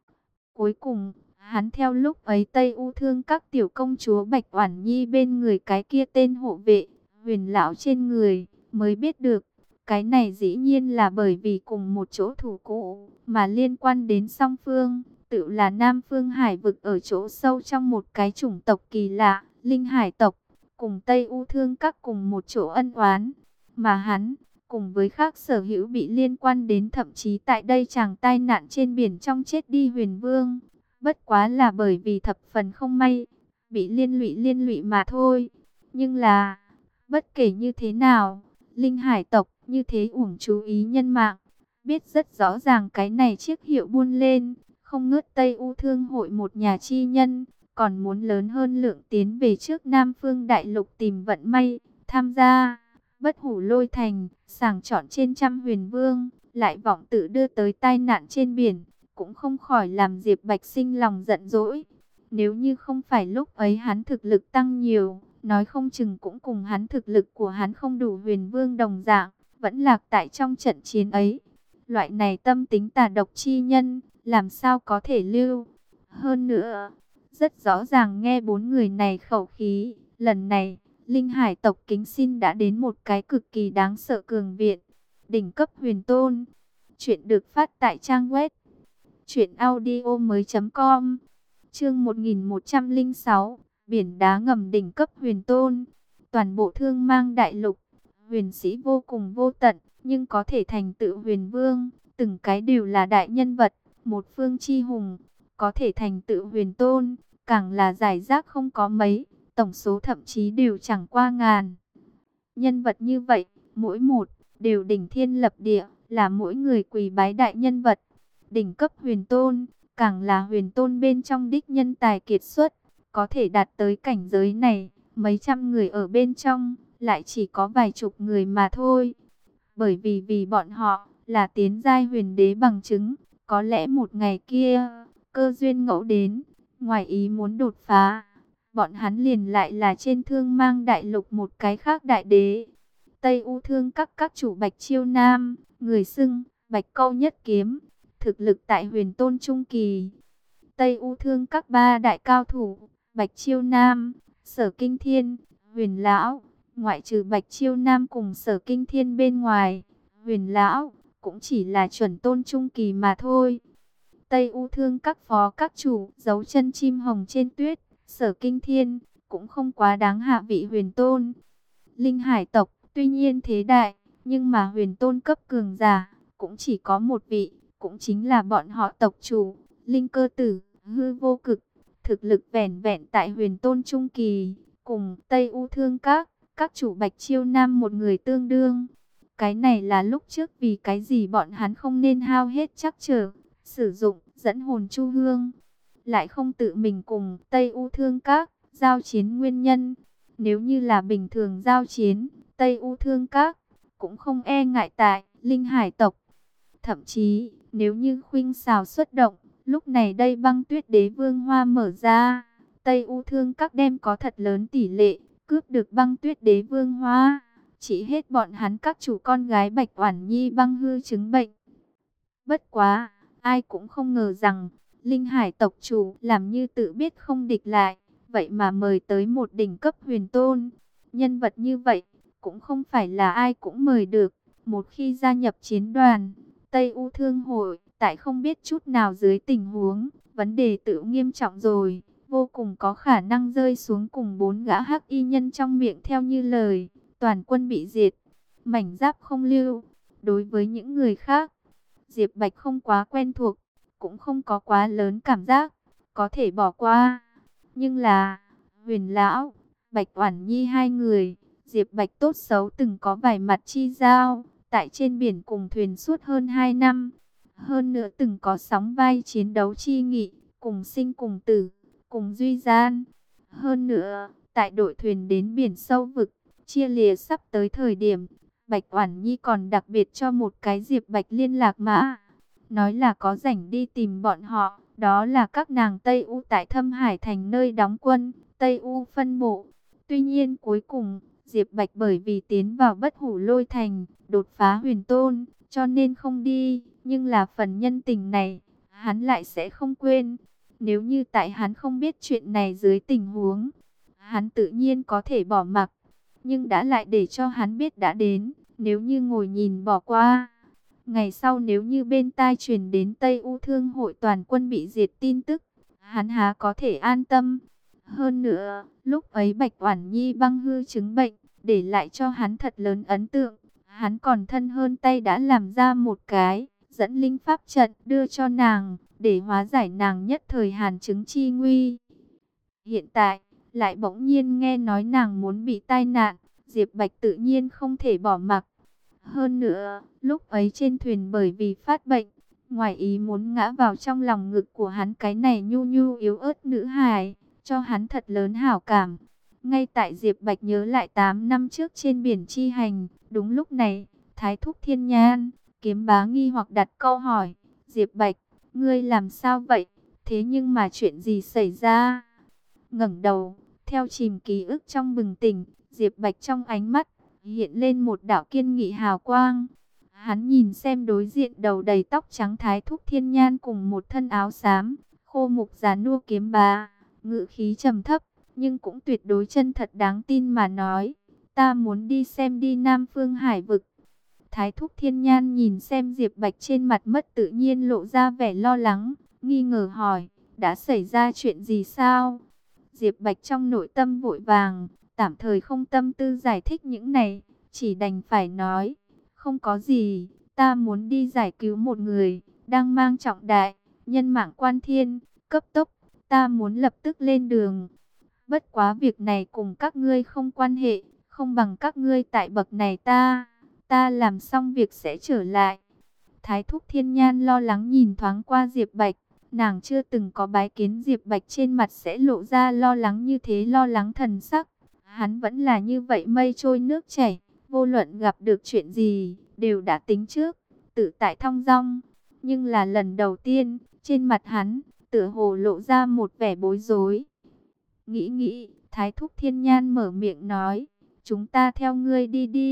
Cuối cùng, hắn theo lúc ấy Tây U Thương Các tiểu công chúa Bạch Oản Nhi bên người cái kia tên hộ vệ, Huyền lão trên người, mới biết được, cái này dĩ nhiên là bởi vì cùng một chỗ thủ cũ, mà liên quan đến song phương, tự là Nam Phương Hải vực ở chỗ sâu trong một cái chủng tộc kỳ lạ, Linh Hải tộc, cùng Tây U Thương Các cùng một chỗ ân oán, mà hắn cùng với khác sở hữu bị liên quan đến, thậm chí tại đây chàng tai nạn trên biển trong chết đi Huyền Vương, bất quá là bởi vì thập phần không may, bị liên lụy mà thôi. Nhưng là, bất kể như thế nào, Linh Hải tộc như thế uổng chú ý nhân mạng, biết rất rõ ràng cái này chiếc hiệu buôn lên, không ngớt Tây U Thương hội một nhà chi nhân, còn muốn lớn hơn lượng tiến về trước Nam Phương Đại Lục tìm vận may, tham gia Bất Hủ Lôi Thành, sàng chọn trên trăm huyền vương, lại vọng tự đưa tới tai nạn trên biển, cũng không khỏi làm Diệp Bạch sinh lòng giận dỗi. Nếu như không phải lúc ấy hắn thực lực tăng nhiều, nói không chừng cũng cùng hắn thực lực của hắn không đủ huyền vương đồng dạng, vẫn lạc tại trong trận chiến ấy. Loại này tâm tính tà độc chi nhân, làm sao có thể lưu. Hơn nữa, rất rõ ràng nghe 4 người này khẩu khí, lần này, Linh Hải tộc kính xin đã đến một cái cực kỳ đáng sợ cường viện, đỉnh cấp huyền tôn. Chuyện được phát tại trang web truyệnaudiomoi.com. Chương 1106, biển đá ngầm đỉnh cấp huyền tôn. Toàn bộ Thương Mang đại lục, huyền sĩ vô cùng vô tận, nhưng có thể thành tựu huyền vương, từng cái đều là đại nhân vật, một phương chi hùng, có thể thành tựu huyền tôn, càng là giải rác không có mấy, tổng số thậm chí đều chẳng qua ngàn. Nhân vật như vậy, mỗi một đều đỉnh thiên lập địa, là mỗi người quỳ bái đại nhân vật. Đỉnh cấp huyền tôn, càng là huyền tôn bên trong đích nhân tài kiệt xuất, có thể đạt tới cảnh giới này, mấy trăm người ở bên trong, lại chỉ có vài chục người mà thôi. Bởi vì bọn họ là tiến giai huyền đế bằng chứng, có lẽ một ngày kia, cơ duyên ngẫu đến, ngoài ý muốn đột phá, bọn hắn liền lại là trên Thương Mang đại lục một cái khác đại đế. Tây U Thương các chủ Bạch Chiêu Nam, người xưng Bạch Câu Nhất Kiếm, thực lực tại Huyền Tôn Trung Kỳ. Tây U Thương các ba đại cao thủ, Bạch Chiêu Nam, Sở Kinh Thiên, Huyền Lão, ngoại trừ Bạch Chiêu Nam cùng Sở Kinh Thiên bên ngoài, Huyền Lão cũng chỉ là chuẩn tôn trung kỳ mà thôi. Tây U Thương các phó các chủ, dấu chân chim hồng trên tuyết, Sở Kinh Thiên cũng không quá đáng hạ vị Huyền Tôn. Linh Hải tộc tuy nhiên thế đại, nhưng mà Huyền Tôn cấp cường giả cũng chỉ có một vị, cũng chính là bọn họ tộc chủ Linh Cơ Tử, Hư Vô Cực, thực lực vẻn vẹn tại Huyền Tôn trung kỳ, cùng Tây U Thương các chủ Bạch Chiêu Nam một người tương đương. Cái này là lúc trước vì cái gì bọn hắn không nên hao hết chắc trở, sử dụng dẫn hồn chu hương, lại không tự mình cùng Tây U Thương các giao chiến nguyên nhân. Nếu như là bình thường giao chiến, Tây U Thương các cũng không e ngại tại Linh Hải tộc. Thậm chí, nếu như khuynh xào xuất động, lúc này đây Băng Tuyết Đế Vương Hoa mở ra, Tây U Thương các đem có thật lớn tỷ lệ cướp được Băng Tuyết Đế Vương Hoa, chỉ hết bọn hắn các chủ con gái Bạch Oản Nhi băng hư chứng bệnh. Bất quá, ai cũng không ngờ rằng Linh Hải tộc chủ làm như tự biết không địch lại, vậy mà mời tới một đỉnh cấp huyền tôn. Nhân vật như vậy cũng không phải là ai cũng mời được. Một khi gia nhập chiến đoàn Tây U Thương hội, tại không biết chút nào dưới tình huống, vấn đề tự nghiêm trọng rồi, vô cùng có khả năng rơi xuống cùng 4 gã hắc y nhân trong miệng theo như lời, toàn quân bị diệt, mảnh giáp không lưu. Đối với những người khác, Diệp Bạch không quá quen thuộc, cũng không có quá lớn cảm giác có thể bỏ qua. Nhưng là Huyền Lão, Bạch Oản Nhi hai người, Diệp Bạch tốt xấu từng có vài mặt chi giao, tại trên biển cùng thuyền suốt hơn 2 năm. Hơn nữa từng có sóng vai chiến đấu chi nghị, cùng sinh cùng tử, cùng duy gian. Hơn nữa, tại đội thuyền đến biển sâu vực, chia lìa sắp tới thời điểm, Bạch Oản Nhi còn đặc biệt cho một cái Diệp Bạch liên lạc mã, nói là có rảnh đi tìm bọn họ. Đó là các nàng Tây U tại Thâm Hải thành nơi đóng quân, Tây U phân bộ. Tuy nhiên cuối cùng, Diệp Bạch bởi vì tiến vào Bất Hủ Lôi thành, đột phá huyền tôn, cho nên không đi. Nhưng là phần nhân tình này, hắn lại sẽ không quên. Nếu như tại hắn không biết chuyện này dưới tình huống, hắn tự nhiên có thể bỏ mặc. Nhưng đã lại để cho hắn biết đã đến, nếu như ngồi nhìn bỏ qua. Ngày sau nếu như bên tai truyền đến Tây U Thương hội toàn quân bị diệt tin tức, hắn há có thể an tâm. Hơn nữa, lúc ấy Bạch Oản Nhi băng hư chứng bệnh, để lại cho hắn thật lớn ấn tượng. Hắn còn thân hơn tay đã làm ra một cái dẫn linh pháp trận đưa cho nàng, để hóa giải nàng nhất thời hàn chứng chi nguy. Hiện tại, lại bỗng nhiên nghe nói nàng muốn bị tai nạn, Diệp Bạch tự nhiên không thể bỏ mặc. Hơn nữa, lúc ấy trên thuyền bởi vì phát bệnh, ngoài ý muốn ngã vào trong lòng ngực của hắn cái này nhu nhu yếu ớt nữ hài, cho hắn thật lớn hảo cảm. Ngay tại Diệp Bạch nhớ lại 8 năm trước trên biển chi hành, đúng lúc này, Thái Thúc Thiên Nhan, Kiếm Bá nghi hoặc đặt câu hỏi, Diệp Bạch, ngươi làm sao vậy? Thế nhưng mà chuyện gì xảy ra? Ngẩng đầu, theo chìm ký ức trong bừng tỉnh, Diệp Bạch trong ánh mắt hiện lên một đạo kiên nghị hào quang. Hắn nhìn xem đối diện đầu đầy tóc trắng Thái Thúc Thiên Nhan cùng một thân áo xám, khô mục già nua Kiếm Bá, ngữ khí trầm thấp, nhưng cũng tuyệt đối chân thật đáng tin mà nói, ta muốn đi xem đi Nam Phương Hải vực. Thái Thúc Thiên Nhan nhìn xem Diệp Bạch trên mặt mất tự nhiên lộ ra vẻ lo lắng, nghi ngờ hỏi, đã xảy ra chuyện gì sao? Diệp Bạch trong nội tâm vội vàng, tạm thời không tâm tư giải thích những này, chỉ đành phải nói, không có gì, ta muốn đi giải cứu một người, đang mang trọng đại, nhân mạng quan thiên, cấp tốc, ta muốn lập tức lên đường. Bất quá việc này cùng các ngươi không quan hệ, không bằng các ngươi tại bậc này ta làm xong việc sẽ trở lại. Thái Thúc Thiên Nhan lo lắng nhìn thoáng qua Diệp Bạch, nàng chưa từng có bái kiến Diệp Bạch trên mặt sẽ lộ ra lo lắng như thế, lo lắng thần sắc. Hắn vẫn là như vậy mây trôi nước chảy, vô luận gặp được chuyện gì, đều đã tính trước, tự tại thong dong. Nhưng là lần đầu tiên, trên mặt hắn, tựa hồ lộ ra một vẻ bối rối. Nghĩ nghĩ, Thái Thúc Thiên Nhan mở miệng nói, chúng ta theo ngươi đi đi,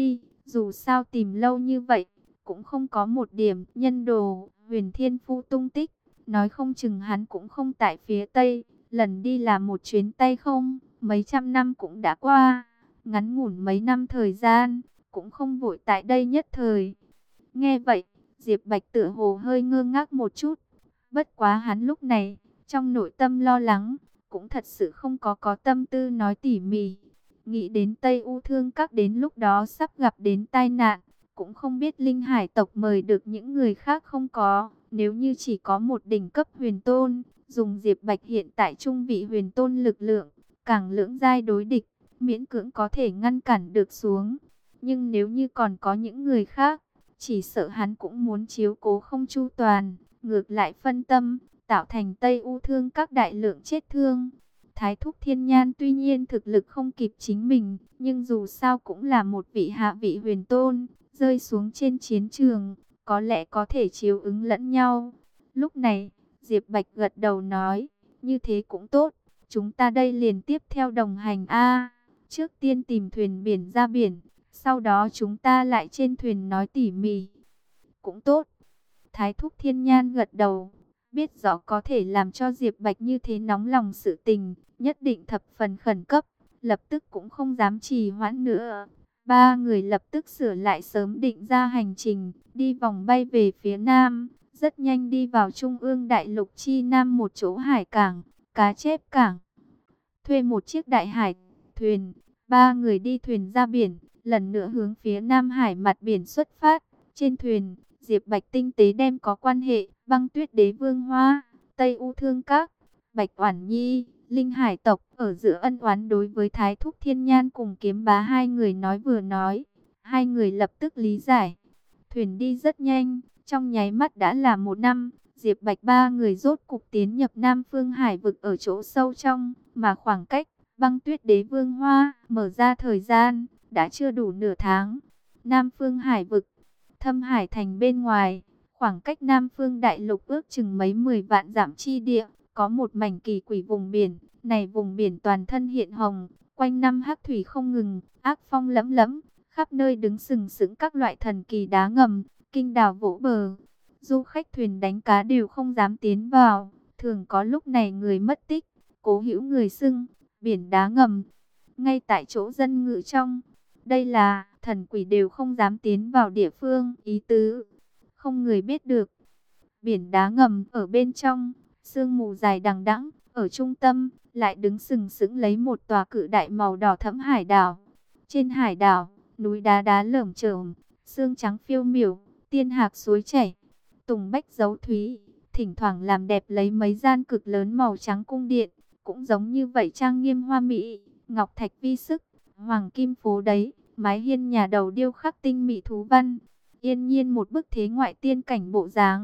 Dù sao tìm lâu như vậy, cũng không có một điểm nhân đồ, Huyền Thiên Phu tung tích. Nói không chừng hắn cũng không tại phía Tây, lần đi là một chuyến tay không, mấy trăm năm cũng đã qua, ngắn ngủn mấy năm thời gian, cũng không vội tại đây nhất thời. Nghe vậy, Diệp Bạch tựa hồ hơi ngơ ngác một chút, bất quá hắn lúc này, trong nội tâm lo lắng, cũng thật sự không có tâm tư nói tỉ mỉ. Nghĩ đến Tây U Thương Các đến lúc đó sắp gặp đến tai nạn, cũng không biết Linh Hải tộc mời được những người khác không có. Nếu như chỉ có một đỉnh cấp huyền tôn, dùng Diệp Bạch hiện tại trung vị huyền tôn lực lượng, càng lưỡng giai đối địch, miễn cưỡng có thể ngăn cản được xuống. Nhưng nếu như còn có những người khác, chỉ sợ hắn cũng muốn chiếu cố không chu toàn, ngược lại phân tâm, tạo thành Tây U Thương Các đại lượng chết thương. Thái Thúc Thiên Nhan tuy nhiên thực lực không kịp chính mình, nhưng dù sao cũng là một vị hạ vị huyền tôn, rơi xuống trên chiến trường, có lẽ có thể chiếu ứng lẫn nhau. Lúc này, Diệp Bạch gật đầu nói, như thế cũng tốt, chúng ta đây liền tiếp theo đồng hành a. Trước tiên tìm thuyền biển ra biển, sau đó chúng ta lại trên thuyền nói tỉ mỉ. Cũng tốt. Thái Thúc Thiên Nhan gật đầu, biết rõ có thể làm cho Diệp Bạch như thế nóng lòng sự tình, nhất định thập phần khẩn cấp, lập tức cũng không dám trì hoãn nữa. Ba người lập tức sửa lại sớm định ra hành trình, đi vòng bay về phía nam, rất nhanh đi vào trung ương đại lục chi nam một chỗ hải cảng, cá chép cảng. Thuê một chiếc đại hải thuyền, ba người đi thuyền ra biển, lần nữa hướng phía Nam Hải mặt biển xuất phát. Trên thuyền, Diệp Bạch tinh tế đem có quan hệ Băng Tuyết Đế Vương Hoa, Tây U Thương Các, Bạch Oản Nhi, Linh Hải tộc ở giữa ân oán đối với Thái Thúc Thiên Nhan cùng Kiếm Bá hai người nói vừa nói, hai người lập tức lý giải. Thuyền đi rất nhanh, trong nháy mắt đã là một năm, Diệp Bạch ba người rốt cục tiến nhập Nam Phương Hải vực ở chỗ sâu trong, mà khoảng cách Băng Tuyết Đế Vương Hoa mở ra thời gian đã chưa đủ nửa tháng. Nam Phương Hải vực, Thâm Hải thành bên ngoài, khoảng cách Nam Phương Đại Lục ước chừng mấy 10 vạn dặm chi địa, có một mảnh kỳ quỷ vùng biển. Này vùng biển toàn thân hiện hồng, quanh năm hắc thủy không ngừng, ác phong lẫm lẫm, khắp nơi đứng sừng sững các loại thần kỳ đá ngầm, kinh đào vỗ bờ. Du khách thuyền đánh cá đều không dám tiến vào, thường có lúc này người mất tích, cố hữu người xưng biển đá ngầm. Ngay tại chỗ dân ngự trong, đây là thần quỷ đều không dám tiến vào địa phương, ý tứ không người biết được. Biển đá ngầm ở bên trong, sương mù dài đằng đẵng, ở trung tâm lại đứng sừng sững lấy một tòa cự đại màu đỏ thẫm hải đảo. Trên hải đảo, núi đá đá lởm chởm, sương trắng phiêu miểu, tiên hạc suối chảy, tùng bách dấu thúy, thỉnh thoảng làm đẹp lấy mấy gian cực lớn màu trắng cung điện, cũng giống như vậy trang nghiêm hoa mỹ, ngọc thạch vi sức, hoàng kim phố đấy, mái hiên nhà đầu điêu khắc tinh mỹ thú văn, yên nhiên một bức thế ngoại tiên cảnh bộ dáng.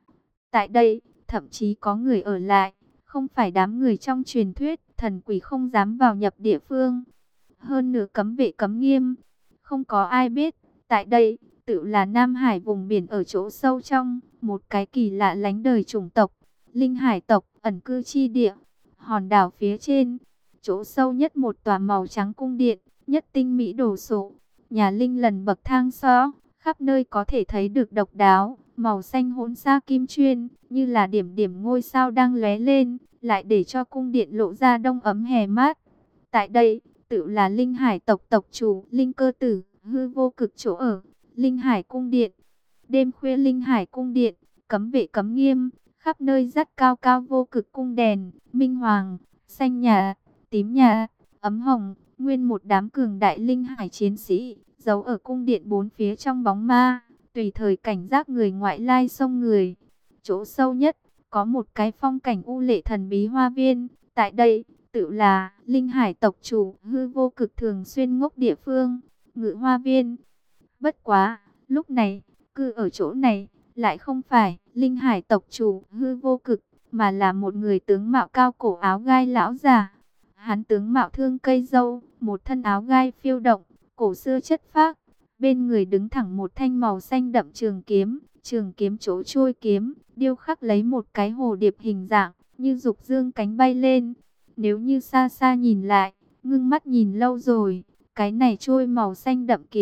Tại đây, thậm chí có người ở lại, không phải đám người trong truyền thuyết, thần quỷ không dám vào nhập địa phương. Hơn nữa cấm vệ cấm nghiêm, không có ai biết, tại đây, tự là Nam Hải vùng biển ở chỗ sâu trong, một cái kỳ lạ lánh đời chủng tộc, Linh Hải tộc, ẩn cư chi địa, hòn đảo phía trên, chỗ sâu nhất một tòa màu trắng cung điện, nhất tinh mỹ đồ sộ, nhà Linh lần bậc thang xó, khắp nơi có thể thấy được độc đáo, màu xanh hỗn sa kim chuyên, như là điểm điểm ngôi sao đang lóe lên, lại để cho cung điện lộ ra đông ấm hè mát. Tại đây, tự là Linh Hải tộc tộc chủ, Linh Cơ Tử, hư vô cực chỗ ở, Linh Hải cung điện. Đêm khuya Linh Hải cung điện, cấm vệ cấm nghiêm, khắp nơi dắt cao cao vô cực cung đèn, minh hoàng, xanh nhà, tím nhà, ấm hồng, nguyên một đám cường đại Linh Hải chiến sĩ, giấu ở cung điện bốn phía trong bóng ma, tùy thời cảnh giác người ngoại lai xông người. Chỗ sâu nhất, có một cái phong cảnh u lệ thần bí hoa viên, tại đây, tự là Linh Hải tộc chủ, hư vô cực thường xuyên ngốc địa phương, Ngự Hoa Viên. Bất quá, lúc này, cư ở chỗ này, lại không phải Linh Hải tộc chủ, hư vô cực, mà là một người tướng mạo cao cổ áo gai lão già. Hắn tướng mạo thương cây dâu, một thân áo gai phiêu động, cổ xưa chất phác. Bên người đứng thẳng một thanh màu xanh đậm trường kiếm chỗ trôi kiếm, điêu khắc lấy một cái hồ điệp hình dạng, như dục dương cánh bay lên. Nếu như xa xa nhìn lại, ngưng mắt nhìn lâu rồi, cái này trôi màu xanh đậm kiếm,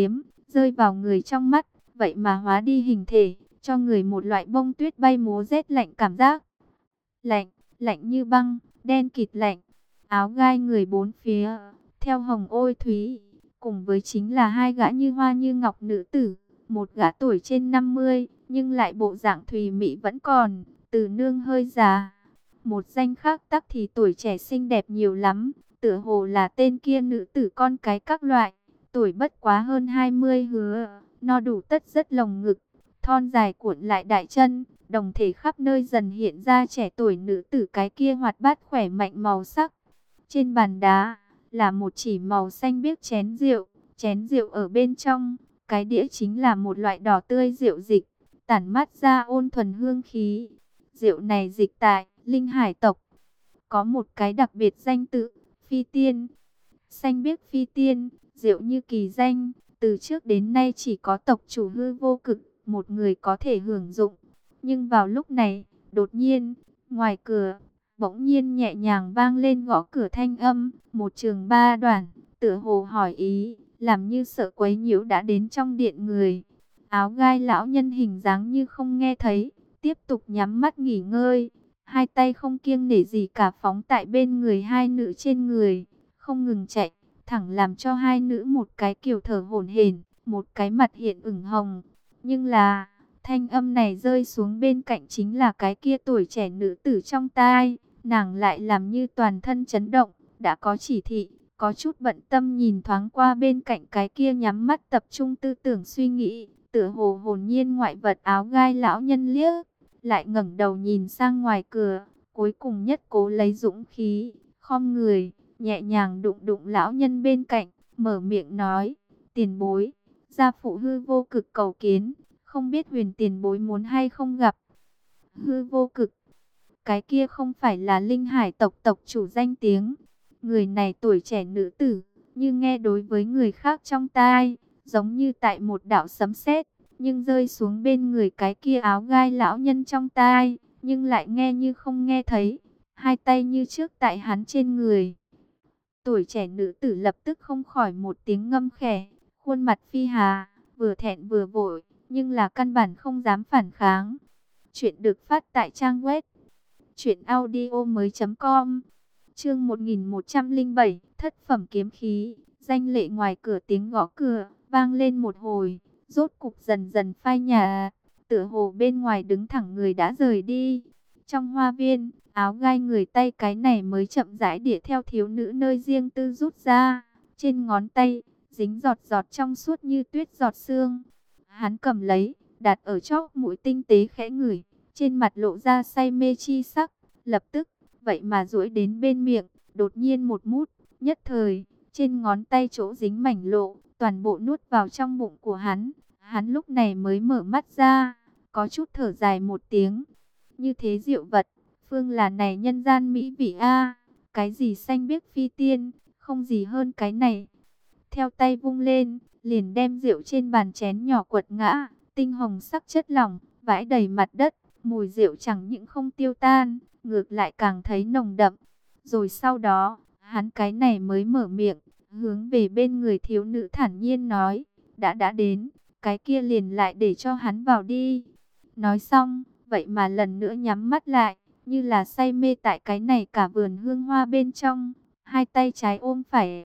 rơi vào người trong mắt, vậy mà hóa đi hình thể, cho người một loại bông tuyết bay múa rét lạnh cảm giác. Lạnh, lạnh như băng, đen kịt lạnh, áo gai người bốn phía, theo hồng ôi thúy, cùng với chính là hai gã như hoa như ngọc nữ tử, một gã tuổi trên 50, nhưng lại bộ dạng thùy mị vẫn còn, từ nương hơi già. Một danh khác tắc thì tuổi trẻ xinh đẹp nhiều lắm, tựa hồ là tên kia nữ tử con cái các loại, tuổi bất quá hơn 20 hứa, no đủ tất rất lồng ngực, thon dài cuộn lại đại chân, đồng thể khắp nơi dần hiện ra trẻ tuổi nữ tử cái kia hoạt bát khỏe mạnh màu sắc. Trên bàn đá là một chỉ màu xanh biếc chén rượu ở bên trong, cái đĩa chính là một loại đỏ tươi rượu dịch, tản mát ra ôn thuần hương khí. Rượu này dịch tại Linh Hải tộc, có một cái đặc biệt danh tự, Phi Tiên. Xanh biếc Phi Tiên, rượu như kỳ danh, từ trước đến nay chỉ có tộc chủ Hư Vô Cực một người có thể hưởng dụng. Nhưng vào lúc này, đột nhiên, ngoài cửa, bỗng nhiên nhẹ nhàng vang lên gõ cửa thanh âm, một trường ba đoàn, tựa hồ hỏi ý, làm như sợ quấy nhiễu đã đến trong điện người. Áo gai lão nhân hình dáng như không nghe thấy, tiếp tục nhắm mắt nghỉ ngơi, hai tay không kiêng nể gì cả phóng tại bên người hai nữ trên người, không ngừng chạy, thẳng làm cho hai nữ một cái kiểu thở hổn hển, một cái mặt hiện ửng hồng. Nhưng là, thanh âm này rơi xuống bên cạnh chính là cái kia tuổi trẻ nữ tử trong tai, nàng lại làm như toàn thân chấn động, đã có chỉ thị, có chút bận tâm nhìn thoáng qua bên cạnh cái kia nhắm mắt tập trung tư tưởng suy nghĩ, tựa hồ hồn nhiên ngoại vật áo gai lão nhân liếc, lại ngẩng đầu nhìn sang ngoài cửa, cuối cùng nhất cố lấy dũng khí, khom người, nhẹ nhàng đụng đụng lão nhân bên cạnh, mở miệng nói, tiền bối, gia phụ Hư Vô Cực cầu kiến, không biết Huyền tiền bối muốn hay không gặp. Hư Vô Cực, cái kia không phải là Linh Hải tộc tộc chủ danh tiếng. Người này tuổi trẻ nữ tử, như nghe đối với người khác trong tai, giống như tại một đạo sấm sét, nhưng rơi xuống bên người cái kia áo gai lão nhân trong tai, nhưng lại nghe như không nghe thấy, hai tay như trước tại hắn trên người. Tuổi trẻ nữ tử lập tức không khỏi một tiếng ngâm khẽ, khuôn mặt phi hà, vừa thẹn vừa vội, nhưng là căn bản không dám phản kháng. Chuyện được phát tại trang web truyệnaudiomoi.com. Chương 1107, thất phẩm kiếm khí, danh lệ. Ngoài cửa tiếng gõ cửa vang lên một hồi, rốt cục dần dần phai nhạt, tựa hồ bên ngoài đứng thẳng người đã rời đi. Trong hoa viên, áo gai người tay cái này mới chậm rãi đĩa theo thiếu nữ nơi riêng tư rút ra, trên ngón tay dính giọt giọt trong suốt như tuyết giọt sương. Hắn cầm lấy, đặt ở chóp mũi tinh tế khẽ ngửi, trên mặt lộ ra say mê chi sắc, lập tức, vậy mà duỗi đến bên miệng, đột nhiên một mút, nhất thời, trên ngón tay chỗ dính mảnh lộ, toàn bộ nuốt vào trong bụng của hắn. Hắn lúc này mới mở mắt ra, có chút thở dài một tiếng. Như thế diệu vật, phương là này nhân gian mỹ vị a, cái gì xanh biếc phi tiên, không gì hơn cái này. Theo tay vung lên, liền đem rượu trên bàn chén nhỏ quật ngã, tinh hồng sắc chất lỏng vãi đầy mặt đất, mùi rượu chẳng những không tiêu tan, ngược lại càng thấy nồng đậm. Rồi sau đó, hắn cái này mới mở miệng, hướng về bên người thiếu nữ thản nhiên nói, đã đến, cái kia liền lại để cho hắn vào đi. Nói xong, vậy mà lần nữa nhắm mắt lại, như là say mê tại cái này cả vườn hương hoa bên trong, hai tay trái ôm phải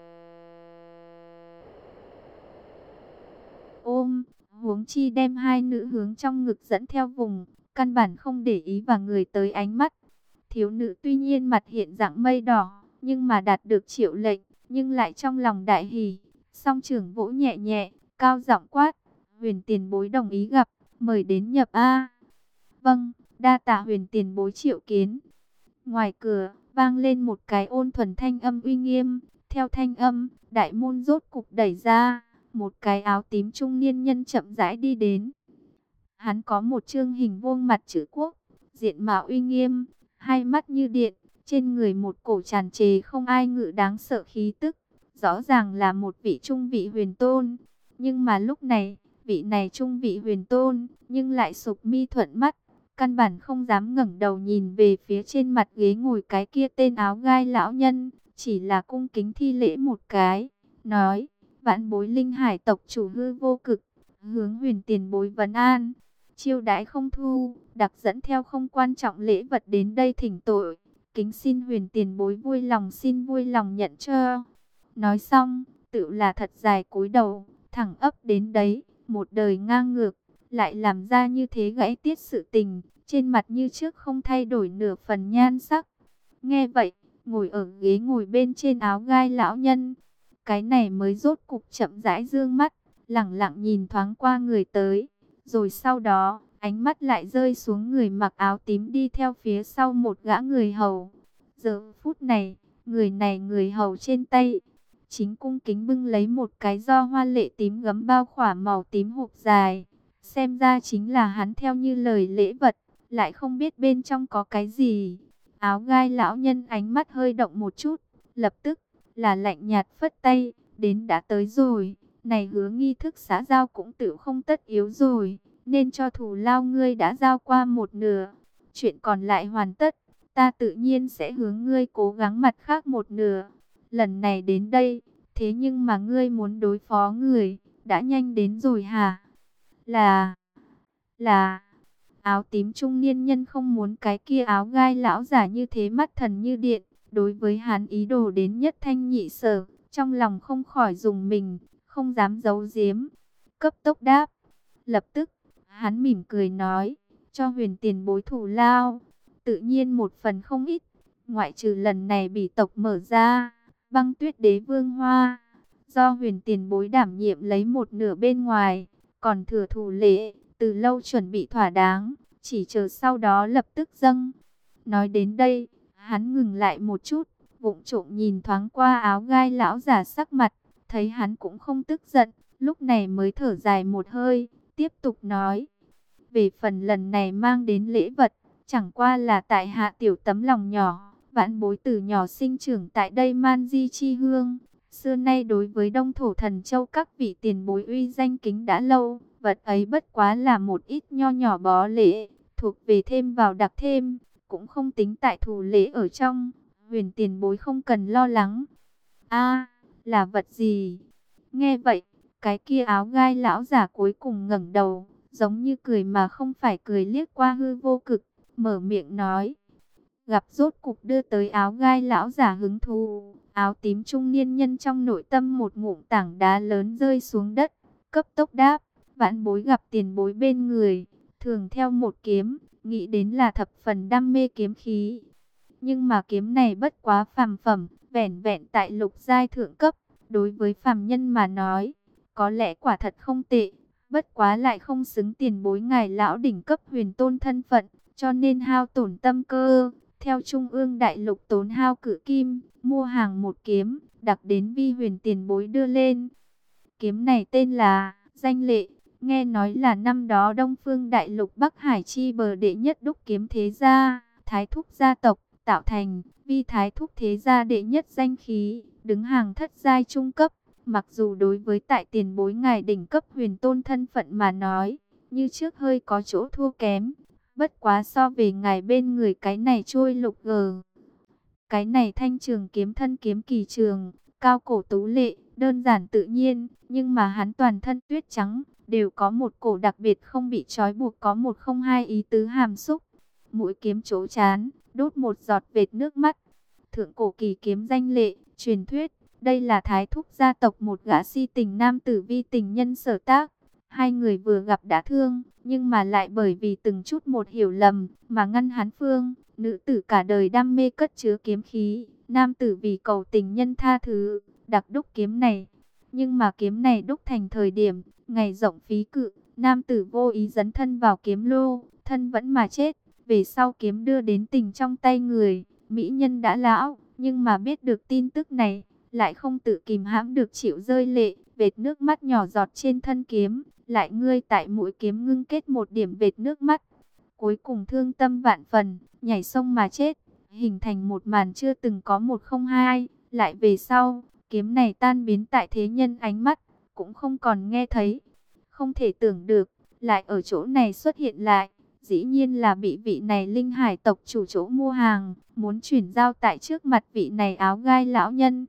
ôm, huống chi đem hai nữ hướng trong ngực dẫn theo vùng, căn bản không để ý vào người tới ánh mắt. Thiếu nữ tuy nhiên mặt hiện dạng mây đỏ, nhưng mà đạt được triệu lệnh, nhưng lại trong lòng đại hỉ, song trưởng vỗ nhẹ nhẹ, cao giọng quát, Huyền tiền bối đồng ý gặp, mời đến nhập a. Vâng, đa tạ Huyền tiền bối triệu kiến. Ngoài cửa vang lên một cái ôn thuần thanh âm uy nghiêm, theo thanh âm, đại môn rốt cục đẩy ra, một cái áo tím trung niên nhân chậm rãi đi đến. Hắn có một trương hình vuông mặt chữ quốc, diện mạo uy nghiêm, hai mắt như điện, trên người một cổ tràn trề không ai ngự đáng sợ khí tức, rõ ràng là một vị trung vị huyền tôn. Nhưng mà lúc này, vị này trung vị huyền tôn, nhưng lại sụp mi thuận mắt, căn bản không dám ngẩng đầu nhìn về phía trên mặt ghế ngồi cái kia tên áo gai lão nhân, chỉ là cung kính thi lễ một cái, nói, Vãn bối Linh Hải tộc chủ Hư Vô Cực, hướng Huyền tiền bối vấn an. Chiêu đãi không thu, đặc dẫn theo không quan trọng lễ vật đến đây thỉnh tội. Kính xin Huyền tiền bối vui lòng nhận cho. Nói xong, tự là thật dài cúi đầu, thẳng ấp đến đấy, một đời ngang ngược, lại làm ra như thế gãy tiết sự tình, trên mặt như trước không thay đổi nửa phần nhan sắc. Nghe vậy, ngồi ở ghế ngồi bên trên áo gai lão nhân, cái này mới rốt cục chậm rãi dương mắt, lẳng lặng nhìn thoáng qua người tới, rồi sau đó, ánh mắt lại rơi xuống người mặc áo tím đi theo phía sau một gã người hầu. Giờ phút này, người hầu trên tay chính cung kính bưng lấy một cái do hoa lệ tím gấm bao khỏa màu tím hộp dài. Xem ra chính là hắn theo như lời lễ vật, lại không biết bên trong có cái gì. Áo gai lão nhân ánh mắt hơi động một chút, lập tức là lạnh nhạt phất tay, đến đã tới rồi, này hứa nghi thức xã giao cũng tự không tất yếu rồi, nên cho thù lao ngươi đã giao qua một nửa, chuyện còn lại hoàn tất, ta tự nhiên sẽ hướng ngươi cố gắng mặt khác một nửa. Lần này đến đây, thế nhưng mà ngươi muốn đối phó người, đã nhanh đến rồi hả? Là, áo tím trung niên nhân không muốn cái kia áo gai lão giả như thế mắt thần như điện, đối với hắn ý đồ đến nhất thanh nhị sở, trong lòng không khỏi dùng mình, không dám giấu giếm, cấp tốc đáp. Lập tức, hắn mỉm cười nói, cho Huyền tiền bối thù lao, tự nhiên một phần không ít, ngoại trừ lần này bỉ tộc mở ra, Băng Tuyết Đế Vương Hoa, do Huyền tiền bối đảm nhiệm lấy một nửa bên ngoài, còn thừa thủ lễ, từ lâu chuẩn bị thỏa đáng, chỉ chờ sau đó lập tức dâng. Nói đến đây, hắn ngừng lại một chút, vụng trộm nhìn thoáng qua áo gai lão giả sắc mặt, thấy hắn cũng không tức giận, lúc này mới thở dài một hơi, tiếp tục nói. Về phần lần này mang đến lễ vật, chẳng qua là tại hạ tiểu tấm lòng nhỏ, vãn bối từ nhỏ sinh trưởng tại đây Man Di Chi Hương. Xưa nay đối với Đông Thổ Thần Châu các vị tiền bối uy danh kính đã lâu, vật ấy bất quá là một ít nho nhỏ bó lễ, thuộc về thêm vào đặc thêm, cũng không tính tại thủ lễ ở trong. Huyền tiền bối không cần lo lắng. A, là vật gì? Nghe vậy, cái kia áo gai lão giả cuối cùng ngẩng đầu, giống như cười mà không phải cười liếc qua Hư Vô Cực, mở miệng nói. Gặp rốt cục đưa tới áo gai lão giả hứng thú, áo tím trung niên nhân trong nội tâm một ngụm tảng đá lớn rơi xuống đất, cấp tốc đáp, vãn bối gặp tiền bối bên người, thường theo một kiếm, nghĩ đến là thập phần đam mê kiếm khí. Nhưng mà kiếm này bất quá phàm phẩm, vẻn vẹn tại lục giai thượng cấp, đối với phàm nhân mà nói, có lẽ quả thật không tệ, bất quá lại không xứng tiền bối ngài lão đỉnh cấp huyền tôn thân phận, cho nên hao tổn tâm cơ, theo Trung ương đại lục tốn hao cự kim, mua hàng một kiếm, đặc đến vi huyền tiền bối đưa lên. Kiếm này tên là Danh Lệ, nghe nói là năm đó Đông Phương đại lục Bắc Hải chi bờ đệ nhất đúc kiếm thế gia, Thái Thúc gia tộc tạo thành, vi Thái Thúc thế gia đệ nhất danh khí, đứng hàng thất giai trung cấp. Mặc dù đối với tại tiền bối ngài đỉnh cấp huyền tôn thân phận mà nói, như trước hơi có chỗ thua kém. Bất quá so về ngài bên người cái này trôi lục gờ. Cái này thanh trường kiếm thân kiếm kỳ trường, cao cổ tú lệ, đơn giản tự nhiên, nhưng mà hắn toàn thân tuyết trắng, đều có một cổ đặc biệt không bị trói buộc, có một không hai ý tứ hàm xúc. Mũi kiếm chỗ chán, đốt một giọt vệt nước mắt. Thượng cổ kỳ kiếm Danh Lệ, truyền thuyết, đây là Thái Thúc gia tộc một gã si tình nam tử vi tình nhân sở tác. Hai người vừa gặp đã thương, nhưng mà lại bởi vì từng chút một hiểu lầm mà ngăn hắn phương. Nữ tử cả đời đam mê cất chứa kiếm khí, nam tử vì cầu tình nhân tha thứ, đặc đúc kiếm này. Nhưng mà kiếm này đúc thành thời điểm, ngày rộng phí cự, nam tử vô ý dấn thân vào kiếm lô, thân vẫn mà chết. Về sau kiếm đưa đến tình trong tay người, mỹ nhân đã lão, nhưng mà biết được tin tức này, lại không tự kìm hãm được chịu rơi lệ, vệt nước mắt nhỏ giọt trên thân kiếm. Lại ngươi tại mũi kiếm ngưng kết một điểm vệt nước mắt, cuối cùng thương tâm vạn phần, nhảy sông mà chết, hình thành một màn chưa từng có một không hai. Lại về sau, kiếm này tan biến tại thế nhân ánh mắt, cũng không còn nghe thấy. Không thể tưởng được, lại ở chỗ này xuất hiện lại, dĩ nhiên là bị vị này Linh Hải tộc chủ chỗ mua hàng, muốn chuyển giao tại trước mặt vị này áo gai lão nhân.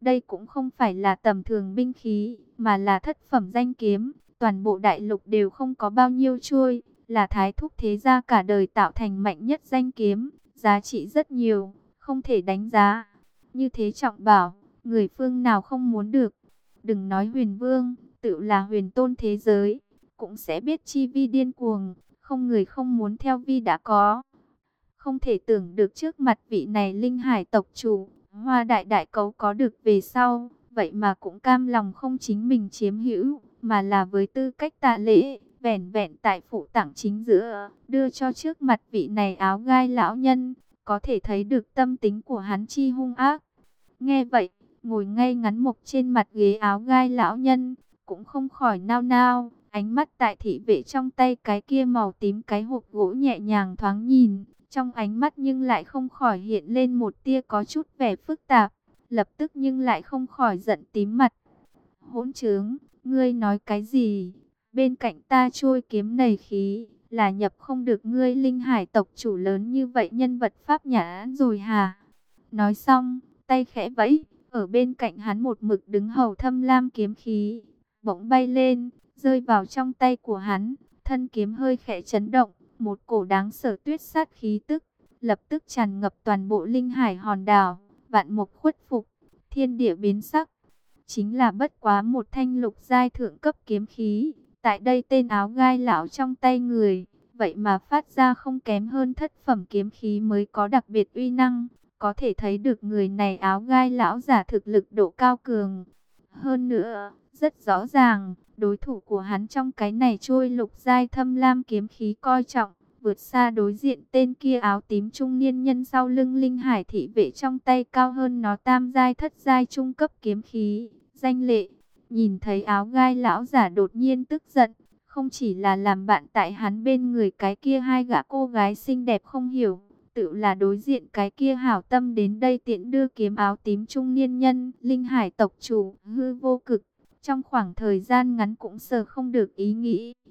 Đây cũng không phải là tầm thường binh khí, mà là thất phẩm danh kiếm. Toàn bộ đại lục đều không có bao nhiêu chuôi, là thái thúc thế gia cả đời tạo thành mạnh nhất danh kiếm, giá trị rất nhiều, không thể đánh giá. Như thế trọng bảo, người phương nào không muốn được. Đừng nói Huyền Vương, tự là huyền tôn thế giới, cũng sẽ biết chi vi điên cuồng, không người không muốn theo vi đã có. Không thể tưởng được trước mặt vị này linh hải tộc chủ, Hoa Đại Đại Cấu có được về sau, vậy mà cũng cam lòng không chính mình chiếm hữu, mà là với tư cách tạ lễ, vẻn vẹn tại phụ tặng chính giữa, đưa cho trước mặt vị này áo gai lão nhân, có thể thấy được tâm tính của hắn chi hung ác. Nghe vậy, ngồi ngay ngắn mục trên mặt ghế áo gai lão nhân, cũng không khỏi nao nao, ánh mắt tại thị vệ trong tay cái kia màu tím cái hộp gỗ nhẹ nhàng thoáng nhìn, trong ánh mắt nhưng lại không khỏi hiện lên một tia có chút vẻ phức tạp, lập tức nhưng lại không khỏi giận tím mặt. Hỗn trướng, ngươi nói cái gì? Bên cạnh ta trôi kiếm nảy khí, là nhập không được ngươi linh hải tộc chủ lớn như vậy nhân vật pháp nhã rồi hả? Nói xong, tay khẽ vẫy, ở bên cạnh hắn một mực đứng hầu thâm lam kiếm khí, bỗng bay lên, rơi vào trong tay của hắn, thân kiếm hơi khẽ chấn động, một cổ đáng sợ tuyết sát khí tức, lập tức tràn ngập toàn bộ linh hải hòn đảo, vạn mục khuất phục, thiên địa biến sắc. Chính là bất quá một thanh lục giai thượng cấp kiếm khí, tại đây tên áo gai lão trong tay người, vậy mà phát ra không kém hơn thất phẩm kiếm khí mới có đặc biệt uy năng. Có thể thấy được người này áo gai lão giả thực lực độ cao cường. Hơn nữa, rất rõ ràng, đối thủ của hắn trong cái này trôi lục giai thâm lam kiếm khí coi trọng, vượt xa đối diện tên kia áo tím trung niên nhân sau lưng linh hải thị vệ trong tay cao hơn nó tam giai thất giai trung cấp kiếm khí, danh lệ. Nhìn thấy áo gai lão giả đột nhiên tức giận, không chỉ là làm bạn tại hắn bên người cái kia hai gã cô gái xinh đẹp không hiểu, tự là đối diện cái kia hảo tâm đến đây tiện đưa kiếm áo tím trung niên nhân, linh hải tộc chủ, hư vô cực. Trong khoảng thời gian ngắn cũng sờ không được ý nghĩ.